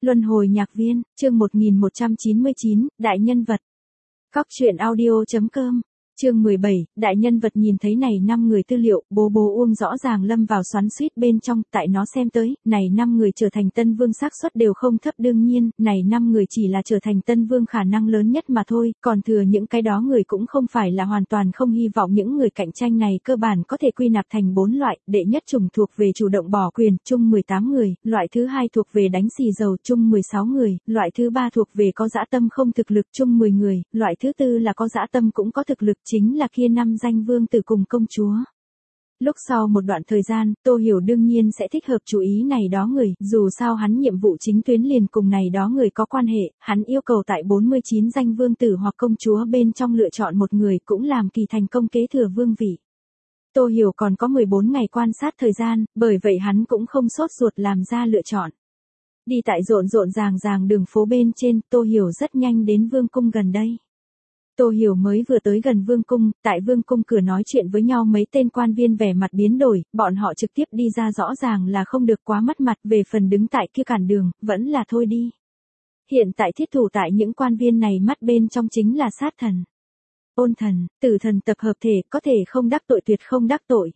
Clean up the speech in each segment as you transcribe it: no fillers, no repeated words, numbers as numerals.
Luân hồi nhạc viên, chương 1199, Đại nhân vật. Góc truyện audio.com, chương 17, Đại nhân vật. Nhìn thấy này 5 người tư liệu, bố Uông rõ ràng lâm vào xoắn xuýt bên trong, tại nó xem tới, này 5 người trở thành Tân Vương xác suất đều không thấp, đương nhiên, này 5 người chỉ là trở thành Tân Vương khả năng lớn nhất mà thôi, còn thừa những cái đó người cũng không phải là hoàn toàn không hy vọng. Những người cạnh tranh này cơ bản có thể quy nạp thành 4 loại, đệ nhất chủng thuộc về chủ động bỏ quyền, chung 18 người, loại thứ hai thuộc về đánh xì dầu, chung 16 người, loại thứ ba thuộc về có dã tâm không thực lực, chung 10 người, loại thứ tư là có dã tâm cũng có thực lực, chính là kia 5 danh vương tử cùng công chúa. Lúc sau một đoạn thời gian, Tô Hiểu đương nhiên sẽ thích hợp chú ý này đó người, dù sao hắn nhiệm vụ chính tuyến liền cùng này đó người có quan hệ, hắn yêu cầu tại 49 danh vương tử hoặc công chúa bên trong lựa chọn một người, cũng làm kỳ thành công kế thừa vương vị. Tô Hiểu còn có 14 ngày quan sát thời gian, bởi vậy hắn cũng không sốt ruột làm ra lựa chọn. Đi tại rộn ràng đường phố bên trên, Tô Hiểu rất nhanh đến vương cung gần đây. Tô Hiểu mới vừa tới gần vương cung, tại vương cung cửa nói chuyện với nhau mấy tên quan viên vẻ mặt biến đổi, bọn họ trực tiếp đi ra rõ ràng là không được quá mất mặt, về phần đứng tại kia cản đường, vẫn là thôi đi. Hiện tại thiết thủ tại những quan viên này mắt bên trong chính là sát thần, ôn thần, tử thần tập hợp thể, có thể không đắc tội tuyệt không đắc tội.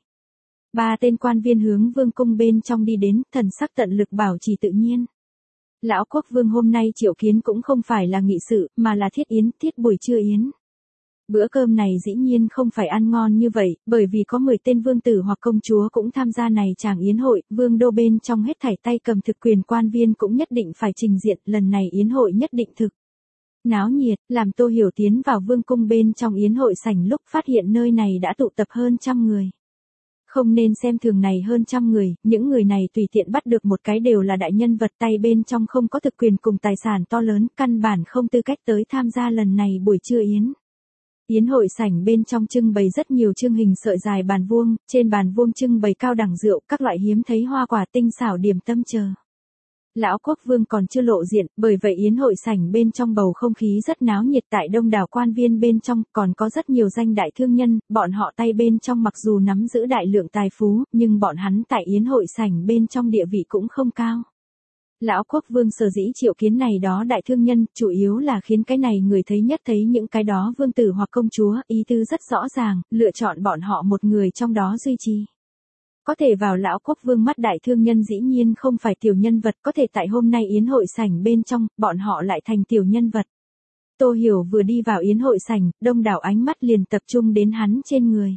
3 tên quan viên hướng vương cung bên trong đi đến, thần sắc tận lực bảo trì tự nhiên. Lão quốc vương hôm nay triệu kiến cũng không phải là nghị sự, mà là thiết yến, thiết buổi trưa yến. Bữa cơm này dĩ nhiên không phải ăn ngon như vậy, bởi vì có 10 tên vương tử hoặc công chúa cũng tham gia này chàng yến hội, vương đô bên trong hết thảy tay cầm thực quyền quan viên cũng nhất định phải trình diện, lần này yến hội nhất định thực náo nhiệt, làm Tô Hiểu tiến vào vương cung bên trong yến hội sảnh lúc phát hiện nơi này đã tụ tập hơn 100 người. Không nên xem thường này hơn 100 người, những người này tùy tiện bắt được một cái đều là đại nhân vật, tay bên trong không có thực quyền cùng tài sản to lớn, căn bản không tư cách tới tham gia lần này buổi trưa yến. Yến hội sảnh bên trong trưng bày rất nhiều chương hình sợi dài bàn vuông, trên bàn vuông trưng bày cao đẳng rượu, các loại hiếm thấy hoa quả tinh xảo điểm tâm chờ. Lão quốc vương còn chưa lộ diện, bởi vậy yến hội sảnh bên trong bầu không khí rất náo nhiệt, tại đông đảo quan viên bên trong, còn có rất nhiều danh đại thương nhân, bọn họ tay bên trong mặc dù nắm giữ đại lượng tài phú, nhưng bọn hắn tại yến hội sảnh bên trong địa vị cũng không cao. Lão quốc vương sở dĩ triệu kiến này đó đại thương nhân, chủ yếu là khiến cái này người thấy nhất thấy những cái đó vương tử hoặc công chúa, ý tứ rất rõ ràng, lựa chọn bọn họ một người trong đó duy trì. Có thể vào lão quốc vương mắt đại thương nhân dĩ nhiên không phải tiểu nhân vật, có thể tại hôm nay yến hội sảnh bên trong, bọn họ lại thành tiểu nhân vật. Tô Hiểu vừa đi vào yến hội sảnh, đông đảo ánh mắt liền tập trung đến hắn trên người.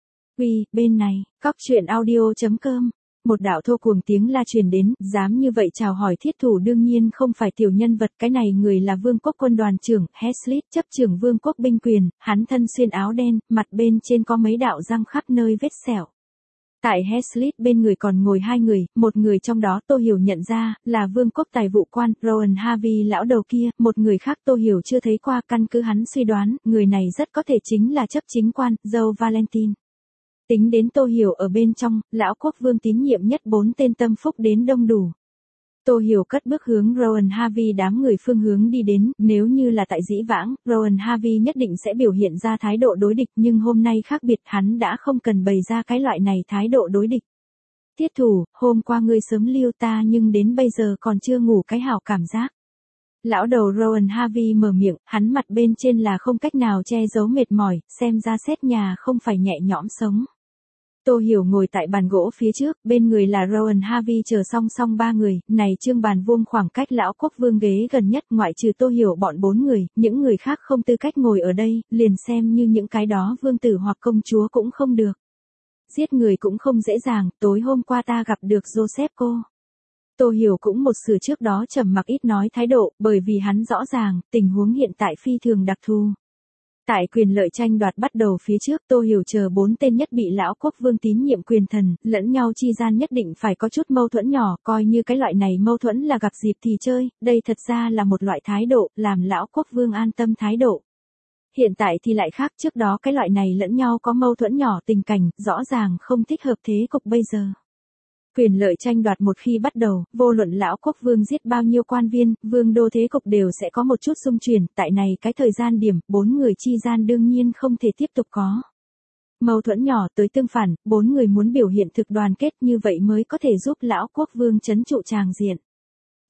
Uy, bên này, góc truyện audio.com. Một đạo thô cuồng tiếng la truyền đến, dám như vậy chào hỏi thiết thủ đương nhiên không phải tiểu nhân vật, cái này người là vương quốc quân đoàn trưởng, Heslip, chấp trưởng vương quốc binh quyền, hắn thân xuyên áo đen, mặt bên trên có mấy đạo răng khắp nơi vết sẹo. Tại Heslip bên người còn ngồi 2 người, một người trong đó Tô Hiểu nhận ra, là vương quốc tài vụ quan, Rowan Harvey lão đầu kia, một người khác Tô Hiểu chưa thấy qua, căn cứ hắn suy đoán, người này rất có thể chính là chấp chính quan, Joe Valentine. Tính đến Tô Hiểu ở bên trong, lão quốc vương tín nhiệm nhất 4 tên tâm phúc đến đông đủ. Tô Hiểu cất bước hướng Rowan Harvey đám người phương hướng đi đến, nếu như là tại dĩ vãng, Rowan Harvey nhất định sẽ biểu hiện ra thái độ đối địch, nhưng hôm nay khác biệt, hắn đã không cần bày ra cái loại này thái độ đối địch. Thiết thủ, hôm qua ngươi sớm lưu ta nhưng đến bây giờ còn chưa ngủ cái hảo cảm giác. Lão đầu Rowan Harvey mở miệng, hắn mặt bên trên là không cách nào che giấu mệt mỏi, xem ra xét nhà không phải nhẹ nhõm sống. Tô Hiểu ngồi tại bàn gỗ phía trước, bên người là Rowan Harvey chờ song song 3 người, này trương bàn vuông khoảng cách lão quốc vương ghế gần nhất, ngoại trừ Tô Hiểu bọn 4 người, những người khác không tư cách ngồi ở đây, liền xem như những cái đó vương tử hoặc công chúa cũng không được. Giết người cũng không dễ dàng, tối hôm qua ta gặp được Joseph cô. Tô Hiểu cũng một sự trước đó trầm mặc ít nói thái độ, bởi vì hắn rõ ràng, tình huống hiện tại phi thường đặc thù. Tại quyền lợi tranh đoạt bắt đầu phía trước, Tô Hiểu chờ 4 tên nhất bị lão quốc vương tín nhiệm quyền thần, lẫn nhau chi gian nhất định phải có chút mâu thuẫn nhỏ, coi như cái loại này mâu thuẫn là gặp dịp thì chơi, đây thật ra là một loại thái độ, làm lão quốc vương an tâm thái độ. Hiện tại thì lại khác, trước đó cái loại này lẫn nhau có mâu thuẫn nhỏ tình cảnh, rõ ràng không thích hợp thế cục bây giờ. Quyền lợi tranh đoạt một khi bắt đầu, vô luận lão quốc vương giết bao nhiêu quan viên, vương đô thế cục đều sẽ có một chút xung chuyển, tại này cái thời gian điểm, 4 người chi gian đương nhiên không thể tiếp tục có mâu thuẫn nhỏ, tới tương phản, 4 người muốn biểu hiện thực đoàn kết, như vậy mới có thể giúp lão quốc vương trấn trụ tràng diện.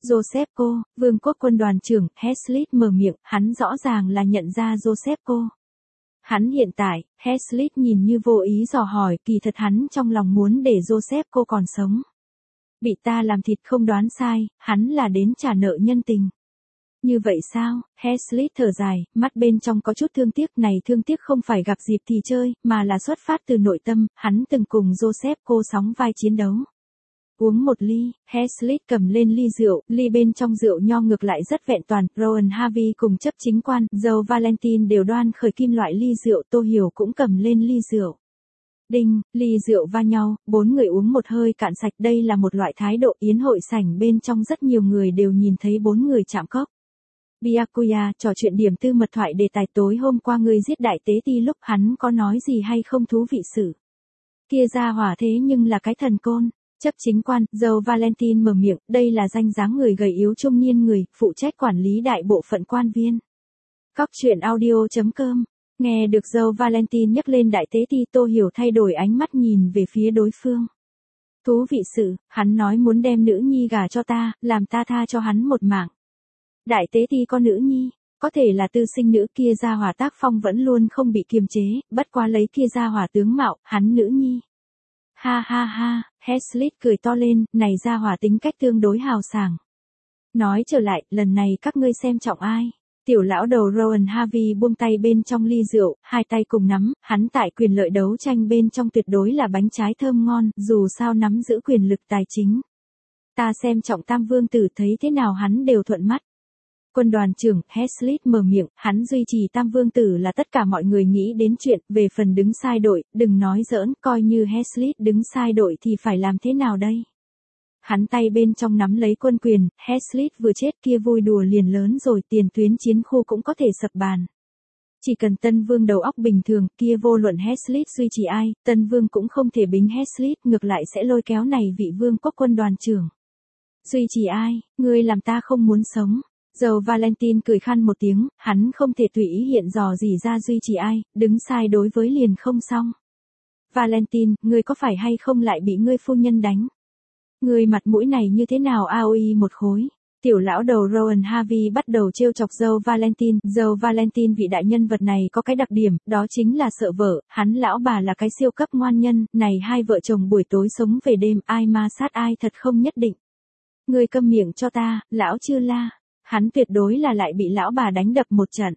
Josephko, vương quốc quân đoàn trưởng, Heslip mở miệng, hắn rõ ràng là nhận ra Josephko. Hắn hiện tại, Heslip nhìn như vô ý dò hỏi, kỳ thật hắn trong lòng muốn để Josephko còn sống. Bị ta làm thịt không đoán sai, hắn là đến trả nợ nhân tình. Như vậy sao? Heslip thở dài, mắt bên trong có chút thương tiếc, này thương tiếc không phải gặp dịp thì chơi, mà là xuất phát từ nội tâm, hắn từng cùng Josephko sóng vai chiến đấu. Uống một ly, Heslip cầm lên ly rượu, ly bên trong rượu nho ngược lại rất vẹn toàn, Rowan Harvey cùng chấp chính quan, Joe Valentine đều đoan khởi kim loại ly rượu, Tô Hiểu cũng cầm lên ly rượu. Đinh, ly rượu va nhau, bốn người uống một hơi cạn sạch, đây là một loại thái độ yến hội sảnh bên trong rất nhiều người đều nhìn thấy bốn người chạm cốc. Byakuya, trò chuyện điểm tư mật thoại đề tài tối hôm qua ngươi giết đại tế ti lúc hắn có nói gì hay không thú vị sự. Kia ra hỏa thế nhưng là cái thần côn. Chấp chính quan, Joe Valentine mở miệng, đây là danh dáng người gầy yếu trung niên người, phụ trách quản lý đại bộ phận quan viên. Cóc truyện audio.com. Nghe được Joe Valentine nhắc lên đại tế ti, Tô Hiểu thay đổi ánh mắt nhìn về phía đối phương. Thú vị sự, hắn nói muốn đem nữ nhi gả cho ta, làm ta tha cho hắn một mạng. Đại tế ti có nữ nhi, có thể là tư sinh nữ, kia gia hỏa tác phong vẫn luôn không bị kiềm chế, bất quá lấy kia gia hỏa tướng mạo, hắn nữ nhi. Ha ha ha, Heslip cười to lên, này gia hỏa tính cách tương đối hào sảng. Nói trở lại, lần này các ngươi xem trọng ai? Tiểu lão đầu Rowan Harvey buông tay bên trong ly rượu, hai tay cùng nắm, hắn tại quyền lợi đấu tranh bên trong tuyệt đối là bánh trái thơm ngon, dù sao nắm giữ quyền lực tài chính. Ta xem trọng Tam Vương Tử, thấy thế nào hắn đều thuận mắt. Quân đoàn trưởng, Heslip mở miệng, hắn duy trì Tam Vương Tử là tất cả mọi người nghĩ đến chuyện, về phần đứng sai đội, đừng nói giỡn, coi như Heslip đứng sai đội thì phải làm thế nào đây? Hắn tay bên trong nắm lấy quân quyền, Heslip vừa chết kia vui đùa liền lớn rồi, tiền tuyến chiến khu cũng có thể sập bàn. Chỉ cần Tân Vương đầu óc bình thường, kia vô luận Heslip duy trì ai, Tân Vương cũng không thể bính Heslip, ngược lại sẽ lôi kéo này vị vương quốc quân đoàn trưởng. Duy trì ai, ngươi làm ta không muốn sống. Joe Valentine cười khăn một tiếng, hắn không thể tùy ý hiện dò gì ra duy trì ai, đứng sai đối với liền không xong. Valentine, ngươi có phải hay không lại bị ngươi phu nhân đánh? Ngươi mặt mũi này như thế nào AOI một khối? Tiểu lão đầu Rowan Harvey bắt đầu trêu chọc Joe Valentine. Joe Valentine vị đại nhân vật này có cái đặc điểm, đó chính là sợ vợ, hắn lão bà là cái siêu cấp ngoan nhân, này hai vợ chồng buổi tối sống về đêm, ai ma sát ai thật không nhất định. Ngươi câm miệng cho ta, lão chưa la. Hắn tuyệt đối là lại bị lão bà đánh đập một trận.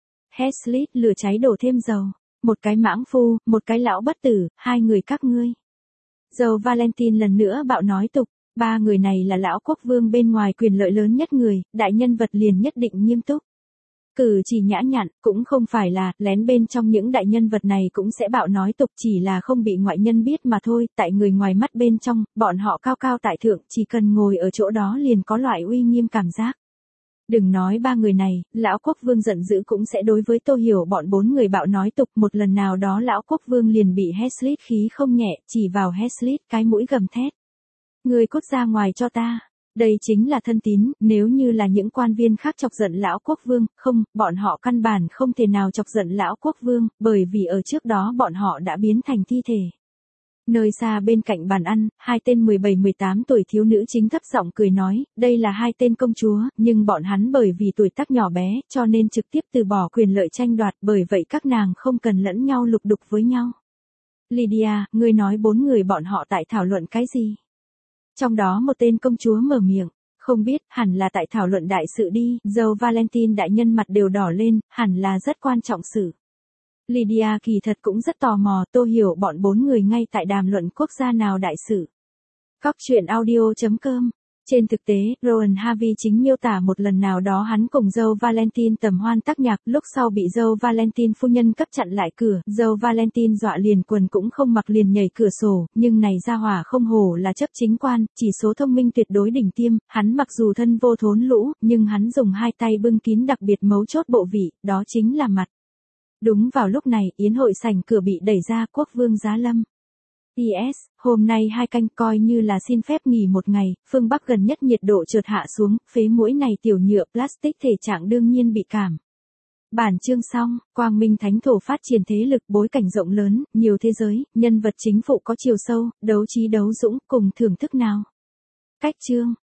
Heslip lửa cháy đổ thêm dầu. Một cái mãng phu, một cái lão bất tử, hai người các ngươi. Joe Valentine lần nữa bạo nói tục, ba người này là lão quốc vương bên ngoài quyền lợi lớn nhất người, đại nhân vật liền nhất định nghiêm túc. Cử chỉ nhã nhặn, cũng không phải là, lén bên trong những đại nhân vật này cũng sẽ bạo nói tục, chỉ là không bị ngoại nhân biết mà thôi, tại người ngoài mắt bên trong, bọn họ cao cao tại thượng, chỉ cần ngồi ở chỗ đó liền có loại uy nghiêm cảm giác. Đừng nói ba người này, lão quốc vương giận dữ cũng sẽ đối với Tô Hiểu bọn bốn người bạo nói tục, một lần nào đó lão quốc vương liền bị Heslip khí không nhẹ, chỉ vào Heslip cái mũi gầm thét. Ngươi cút ra ngoài cho ta. Đây chính là thân tín, nếu như là những quan viên khác chọc giận lão quốc vương, không, bọn họ căn bản không thể nào chọc giận lão quốc vương, bởi vì ở trước đó bọn họ đã biến thành thi thể. Nơi xa bên cạnh bàn ăn, hai tên 17-18 tuổi thiếu nữ chính thấp giọng cười nói, đây là hai tên công chúa, nhưng bọn hắn bởi vì tuổi tác nhỏ bé, cho nên trực tiếp từ bỏ quyền lợi tranh đoạt, bởi vậy các nàng không cần lẫn nhau lục đục với nhau. Lydia, ngươi nói bốn người bọn họ tại thảo luận cái gì? Trong đó một tên công chúa mở miệng, không biết, hẳn là tại thảo luận đại sự đi, Joe Valentine đại nhân mặt đều đỏ lên, hẳn là rất quan trọng sự. Lydia kỳ thật cũng rất tò mò, Tô Hiểu bọn bốn người ngay tại đàm luận quốc gia nào đại sự. Cóc truyện audio.com. Trên thực tế, Rowan Harvey chính miêu tả một lần nào đó hắn cùng Joe Valentine tầm hoan tác nhạc, lúc sau bị Joe Valentine phu nhân cấp chặn lại cửa, Joe Valentine dọa liền quần cũng không mặc liền nhảy cửa sổ, nhưng này ra hỏa không hổ là chấp chính quan, chỉ số thông minh tuyệt đối đỉnh tiêm, hắn mặc dù thân vô thốn lũ, nhưng hắn dùng hai tay bưng kín đặc biệt mấu chốt bộ vị, đó chính là mặt. Đúng vào lúc này, yến hội sảnh cửa bị đẩy ra, quốc vương giá lâm. Yes, hôm nay 2 canh coi như là xin phép nghỉ một ngày, phương Bắc gần nhất nhiệt độ chợt hạ xuống, phế mũi này tiểu nhựa plastic thể trạng đương nhiên bị cảm. Bản chương xong, Quang Minh Thánh Thổ phát triển thế lực bối cảnh rộng lớn, nhiều thế giới, nhân vật chính phụ có chiều sâu, đấu trí đấu dũng, cùng thưởng thức nào. Cách chương.